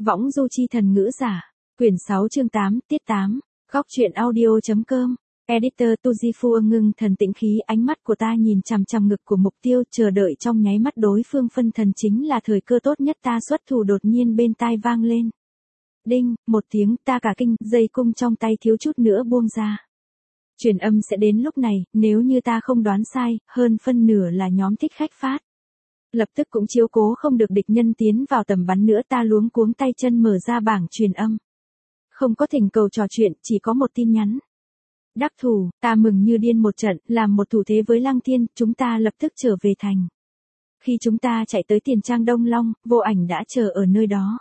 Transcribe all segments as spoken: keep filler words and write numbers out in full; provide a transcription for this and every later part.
Võng du chi thần ngữ giả. Quyển sáu chương tám, tiết tám. Góc truyện audio.com. Editor Tujifu ngưng thần tĩnh khí, ánh mắt của ta nhìn chằm chằm ngực của mục tiêu, chờ đợi trong nháy mắt đối phương phân thần chính là thời cơ tốt nhất. Ta xuất thủ, đột nhiên bên tai vang lên. Đinh, một tiếng, ta cả kinh, dây cung trong tay thiếu chút nữa buông ra. Truyền âm sẽ đến lúc này, nếu như ta không đoán sai, hơn phân nửa là nhóm thích khách phát. Lập tức cũng chiếu cố không được địch nhân tiến vào tầm bắn nữa, ta luống cuống tay chân mở ra bảng truyền âm. Không có thỉnh cầu trò chuyện, chỉ có một tin nhắn. Đắc thủ, ta mừng như điên một trận, làm một thủ thế với Lăng Thiên, chúng ta lập tức trở về thành. Khi chúng ta chạy tới tiền trang Đông Long, Vô Ảnh đã chờ ở nơi đó.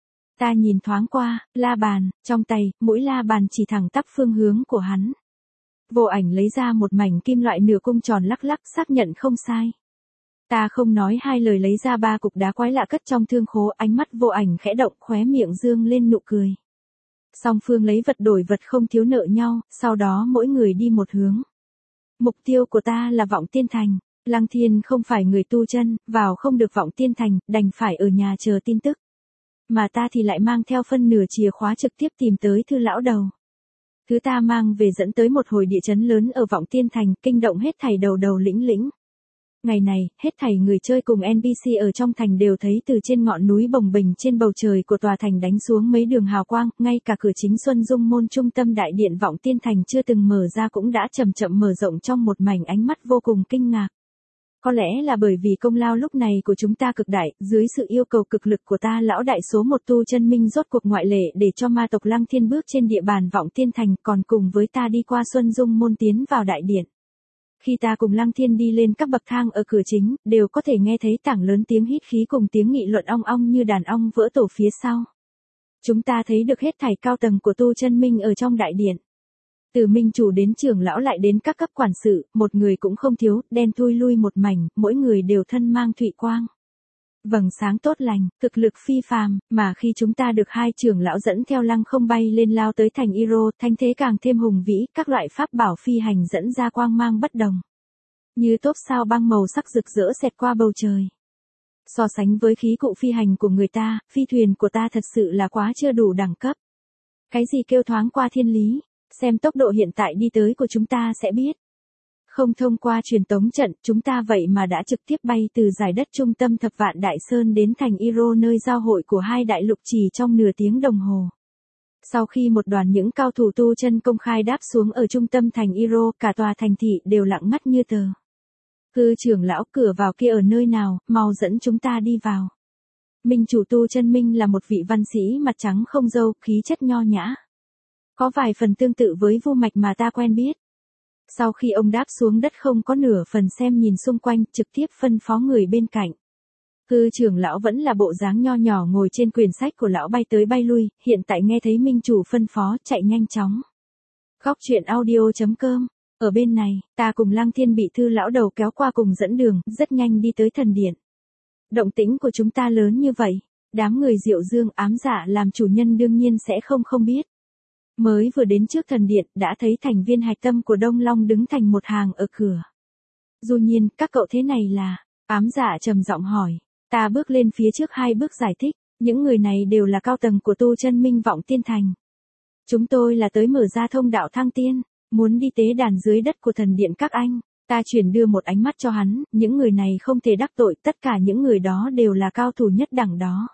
Ta nhìn thoáng qua, la bàn, trong tay, mũi la bàn chỉ thẳng tắp phương hướng của hắn. Vô Ảnh lấy ra một mảnh kim loại nửa cung tròn lắc lắc, xác nhận không sai. Ta không nói hai lời lấy ra ba cục đá quái lạ cất trong thương khố, ánh mắt Vô Ảnh khẽ động, khóe miệng dương lên nụ cười. Song phương lấy vật đổi vật, không thiếu nợ nhau, sau đó mỗi người đi một hướng. Mục tiêu của ta là Vọng Tiên Thành. Lăng Thiên không phải người tu chân, vào không được Vọng Tiên Thành, đành phải ở nhà chờ tin tức. Mà ta thì lại mang theo phân nửa chìa khóa trực tiếp tìm tới Thư lão đầu. Thứ ta mang về dẫn tới một hồi địa chấn lớn ở Vọng Tiên Thành, kinh động hết thảy đầu đầu lĩnh lĩnh. Ngày này, hết thảy người chơi cùng en pê xê ở trong thành đều thấy từ trên ngọn núi bồng bềnh trên bầu trời của tòa thành đánh xuống mấy đường hào quang, ngay cả cửa chính Xuân Dung môn trung tâm đại điện Vọng Tiên Thành chưa từng mở ra cũng đã chậm chậm mở rộng trong một mảnh ánh mắt vô cùng kinh ngạc. Có lẽ là bởi vì công lao lúc này của chúng ta cực đại, dưới sự yêu cầu cực lực của ta, lão đại số một tu chân minh rốt cuộc ngoại lệ để cho ma tộc Lăng Thiên bước trên địa bàn Vọng Tiên Thành, còn cùng với ta đi qua Xuân Dung môn tiến vào đại điện. Khi ta cùng Lăng Thiên đi lên các bậc thang ở cửa chính, đều có thể nghe thấy tảng lớn tiếng hít khí cùng tiếng nghị luận ong ong như đàn ong vỡ tổ phía sau. Chúng ta thấy được hết thảy cao tầng của tu chân minh ở trong đại điện. Từ minh chủ đến trưởng lão lại đến các cấp quản sự, một người cũng không thiếu, đen thui lui một mảnh, mỗi người đều thân mang thụy quang. Vầng sáng tốt lành, thực lực phi phàm, mà khi chúng ta được hai trưởng lão dẫn theo lăng không bay lên lao tới thành Iro, thanh thế càng thêm hùng vĩ, các loại pháp bảo phi hành dẫn ra quang mang bất đồng. Như tốp sao băng màu sắc rực rỡ xẹt qua bầu trời. So sánh với khí cụ phi hành của người ta, phi thuyền của ta thật sự là quá chưa đủ đẳng cấp. Cái gì kêu thoáng qua thiên lý, xem tốc độ hiện tại đi tới của chúng ta sẽ biết. Không thông qua truyền tống trận, chúng ta vậy mà đã trực tiếp bay từ giải đất trung tâm Thập Vạn Đại Sơn đến thành Iro, nơi giao hội của hai đại lục, chỉ trong nửa tiếng đồng hồ. Sau khi một đoàn những cao thủ tu chân công khai đáp xuống ở trung tâm thành Iro, cả tòa thành thị đều lặng ngắt như tờ. Cư trưởng lão, cửa vào kia ở nơi nào, mau dẫn chúng ta đi vào. Minh chủ tu chân minh là một vị văn sĩ mặt trắng không râu, khí chất nho nhã. Có vài phần tương tự với Vu Mạch mà ta quen biết. Sau khi ông đáp xuống đất không có nửa phần xem nhìn xung quanh, trực tiếp phân phó người bên cạnh. Cư trưởng lão vẫn là bộ dáng nho nhỏ ngồi trên quyển sách của lão bay tới bay lui, hiện tại nghe thấy minh chủ phân phó, chạy nhanh chóng. Góc truyện audio.com. Ở bên này, ta cùng Lăng Thiên bị Thư lão đầu kéo qua cùng dẫn đường, rất nhanh đi tới thần điện. Động tĩnh của chúng ta lớn như vậy, đám người Diệu Dương ám dạ làm chủ nhân đương nhiên sẽ không không biết. Mới vừa đến trước thần điện, đã thấy thành viên hạch tâm của Đông Long đứng thành một hàng ở cửa. Dù nhiên, các cậu thế này là, ám dạ trầm giọng hỏi. Ta bước lên phía trước hai bước giải thích, những người này đều là cao tầng của tu chân minh Vọng Tiên Thành. Chúng tôi là tới mở ra thông đạo thăng tiên, muốn đi tế đàn dưới đất của thần điện các anh. Ta chuyển đưa một ánh mắt cho hắn, những người này không thể đắc tội, tất cả những người đó đều là cao thủ nhất đẳng đó.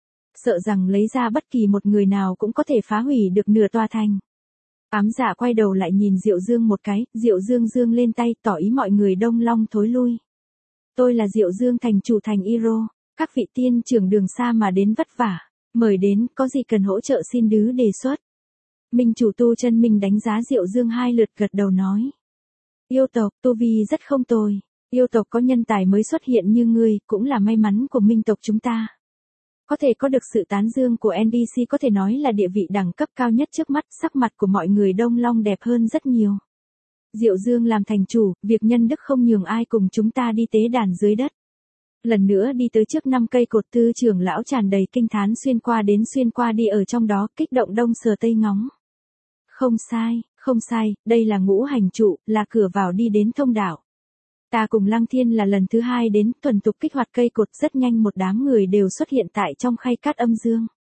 Sợ rằng lấy ra bất kỳ một người nào cũng có thể phá hủy được nửa tòa thành. Ám dạ quay đầu lại nhìn Diệu Dương một cái, Diệu Dương dương lên tay tỏ ý mọi người Đông Long thối lui. Tôi là Diệu Dương thành chủ thành Iro, các vị tiên trưởng đường xa mà đến vất vả, mời đến, có gì cần hỗ trợ xin đứ đề xuất. Minh chủ tu chân minh đánh giá Diệu Dương hai lượt, gật đầu nói. Yêu tộc, tu vi rất không tồi, yêu tộc có nhân tài mới xuất hiện như ngươi, cũng là may mắn của minh tộc chúng ta. Có thể có được sự tán dương của en pê xê có thể nói là địa vị đẳng cấp cao nhất trước mắt, sắc mặt của mọi người Đông Long đẹp hơn rất nhiều. Diệu Dương làm thành chủ, việc nhân đức không nhường ai, cùng chúng ta đi tế đàn dưới đất. Lần nữa đi tới trước năm cây cột, Tư trưởng lão tràn đầy kinh thán xuyên qua đến xuyên qua đi ở trong đó, kích động đông sờ tây ngóng. Không sai, không sai, đây là ngũ hành trụ, là cửa vào đi đến thông đạo. Ta cùng Lăng Thiên là lần thứ hai đến, thuần tục kích hoạt cây cột, rất nhanh một đám người đều xuất hiện tại trong khay cát âm dương.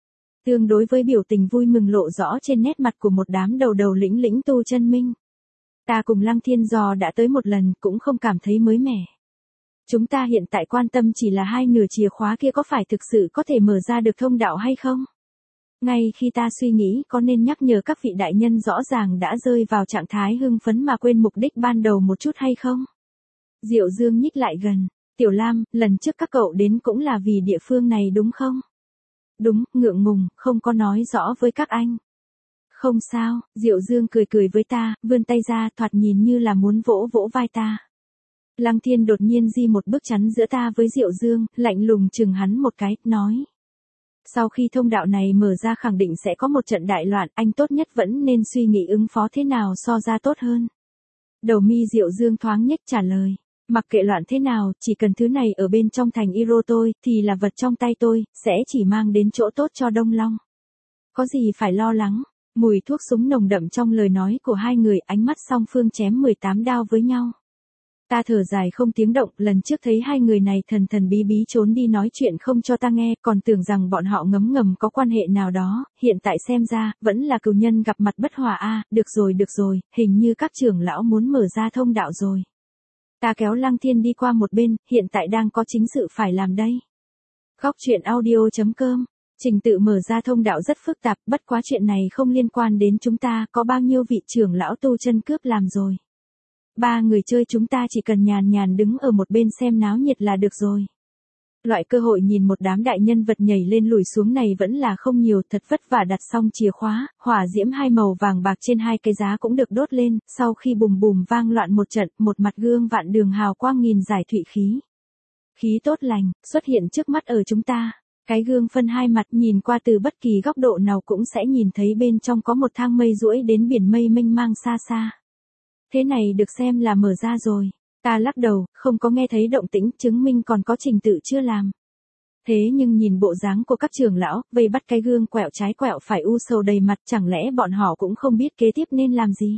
Tương đối với biểu tình vui mừng lộ rõ trên nét mặt của một đám đầu đầu lĩnh lĩnh tu chân minh. Ta cùng Lăng Thiên Giò đã tới một lần cũng không cảm thấy mới mẻ. Chúng ta hiện tại quan tâm chỉ là hai nửa chìa khóa kia có phải thực sự có thể mở ra được thông đạo hay không? Ngay khi ta suy nghĩ có nên nhắc nhở các vị đại nhân rõ ràng đã rơi vào trạng thái hưng phấn mà quên mục đích ban đầu một chút hay không? Diệu Dương nhích lại gần. Tiểu Lam, lần trước các cậu đến cũng là vì địa phương này đúng không? Đúng, ngượng ngùng, không có nói rõ với các anh. Không sao, Diệu Dương cười cười với ta, vươn tay ra thoạt nhìn như là muốn vỗ vỗ vai ta. Lăng Thiên đột nhiên di một bước chắn giữa ta với Diệu Dương, lạnh lùng chừng hắn một cái, nói. Sau khi thông đạo này mở ra khẳng định sẽ có một trận đại loạn, anh tốt nhất vẫn nên suy nghĩ ứng phó thế nào so ra tốt hơn. Đầu mi Diệu Dương thoáng nhếch trả lời. Mặc kệ loạn thế nào, chỉ cần thứ này ở bên trong thành Iro tôi, thì là vật trong tay tôi, sẽ chỉ mang đến chỗ tốt cho Đông Long. Có gì phải lo lắng, mùi thuốc súng nồng đậm trong lời nói của hai người, ánh mắt song phương chém mười tám đao với nhau. Ta thở dài không tiếng động, lần trước thấy hai người này thần thần bí bí trốn đi nói chuyện không cho ta nghe, còn tưởng rằng bọn họ ngấm ngầm có quan hệ nào đó, hiện tại xem ra, vẫn là cừu nhân gặp mặt bất hòa a. À, được rồi được rồi, hình như các trưởng lão muốn mở ra thông đạo rồi. Ta kéo Lăng Thiên đi qua một bên, hiện tại đang có chính sự phải làm đây. Góc truyện audio chấm com. Trình tự mở ra thông đạo rất phức tạp, bất quá chuyện này không liên quan đến chúng ta, có bao nhiêu vị trưởng lão tu chân cướp làm rồi. Ba người chơi chúng ta chỉ cần nhàn nhàn đứng ở một bên xem náo nhiệt là được rồi. Loại cơ hội nhìn một đám đại nhân vật nhảy lên lùi xuống này vẫn là không nhiều, thật vất vả đặt xong chìa khóa, hỏa diễm hai màu vàng bạc trên hai cái giá cũng được đốt lên, sau khi bùm bùm vang loạn một trận, một mặt gương vạn đường hào quang nghìn giải thụy khí. Khí tốt lành, xuất hiện trước mắt ở chúng ta. Cái gương phân hai mặt nhìn qua từ bất kỳ góc độ nào cũng sẽ nhìn thấy bên trong có một thang mây duỗi đến biển mây mênh mang xa xa. Thế này được xem là mở ra rồi. Ta lắc đầu, không có nghe thấy động tĩnh, chứng minh còn có trình tự chưa làm. Thế nhưng nhìn bộ dáng của các trưởng lão, vây bắt cái gương quẹo trái quẹo phải u sầu đầy mặt, chẳng lẽ bọn họ cũng không biết kế tiếp nên làm gì?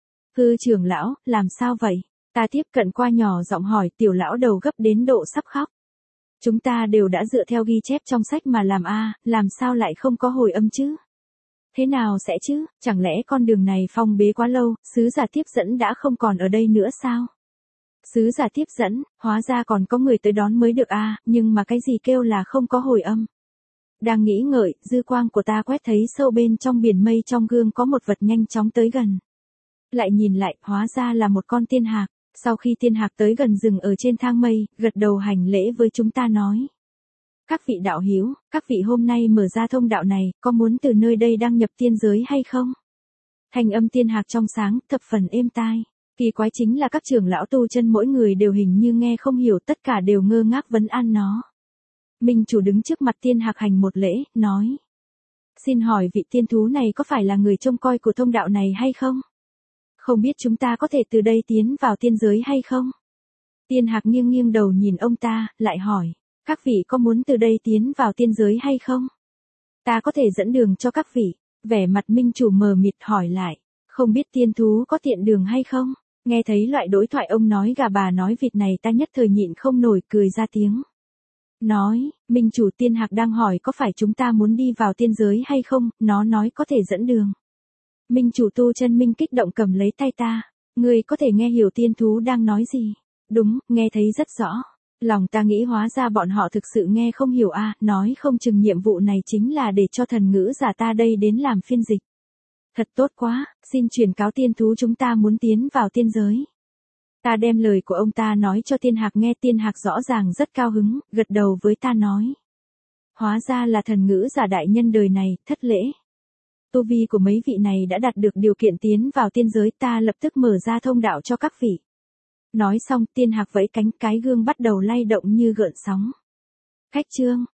Hư trưởng lão, làm sao vậy? Ta tiếp cận qua nhỏ giọng hỏi, tiểu lão đầu gấp đến độ sắp khóc. Chúng ta đều đã dựa theo ghi chép trong sách mà làm a, làm sao lại không có hồi âm chứ? Thế nào sẽ chứ, chẳng lẽ con đường này phong bế quá lâu, sứ giả tiếp dẫn đã không còn ở đây nữa sao? Sứ giả tiếp dẫn, hóa ra còn có người tới đón mới được a, nhưng mà cái gì kêu là không có hồi âm? Đang nghĩ ngợi, dư quang của ta quét thấy sâu bên trong biển mây trong gương có một vật nhanh chóng tới gần. Lại nhìn lại, hóa ra là một con tiên hạc. Sau khi tiên hạc tới gần dừng ở trên thang mây, gật đầu hành lễ với chúng ta nói. Các vị đạo hiếu, các vị hôm nay mở ra thông đạo này, có muốn từ nơi đây đăng nhập tiên giới hay không? Thanh âm tiên hạc trong sáng, thập phần êm tai. Kỳ quái chính là các trưởng lão tu chân mỗi người đều hình như nghe không hiểu, tất cả đều ngơ ngác vấn an nó. Minh chủ đứng trước mặt tiên hạc hành một lễ, nói. Xin hỏi vị tiên thú này có phải là người trông coi của thông đạo này hay không? Không biết chúng ta có thể từ đây tiến vào tiên giới hay không? Tiên hạc nghiêng nghiêng đầu nhìn ông ta, lại hỏi. Các vị có muốn từ đây tiến vào tiên giới hay không? Ta có thể dẫn đường cho các vị. Vẻ mặt minh chủ mờ mịt hỏi lại. Không biết tiên thú có tiện đường hay không? Nghe thấy loại đối thoại ông nói gà bà nói vịt này ta nhất thời nhịn không nổi cười ra tiếng. Nói, minh chủ tiên hạc đang hỏi có phải chúng ta muốn đi vào tiên giới hay không, nó nói có thể dẫn đường. Minh chủ tu chân minh kích động cầm lấy tay ta. Ngươi có thể nghe hiểu tiên thú đang nói gì? Đúng, nghe thấy rất rõ. Lòng ta nghĩ hóa ra bọn họ thực sự nghe không hiểu a, à, nói không chừng nhiệm vụ này chính là để cho thần ngữ giả ta đây đến làm phiên dịch. Thật tốt quá, xin truyền cáo tiên thú chúng ta muốn tiến vào tiên giới. Ta đem lời của ông ta nói cho tiên hạc nghe, tiên hạc rõ ràng rất cao hứng, gật đầu với ta nói. Hóa ra là thần ngữ giả đại nhân đời này, thất lễ. Tu vi của mấy vị này đã đạt được điều kiện tiến vào tiên giới, ta lập tức mở ra thông đạo cho các vị. Nói xong tiên hạc vẫy cánh, cái gương bắt đầu lay động như gợn sóng. Khách trương,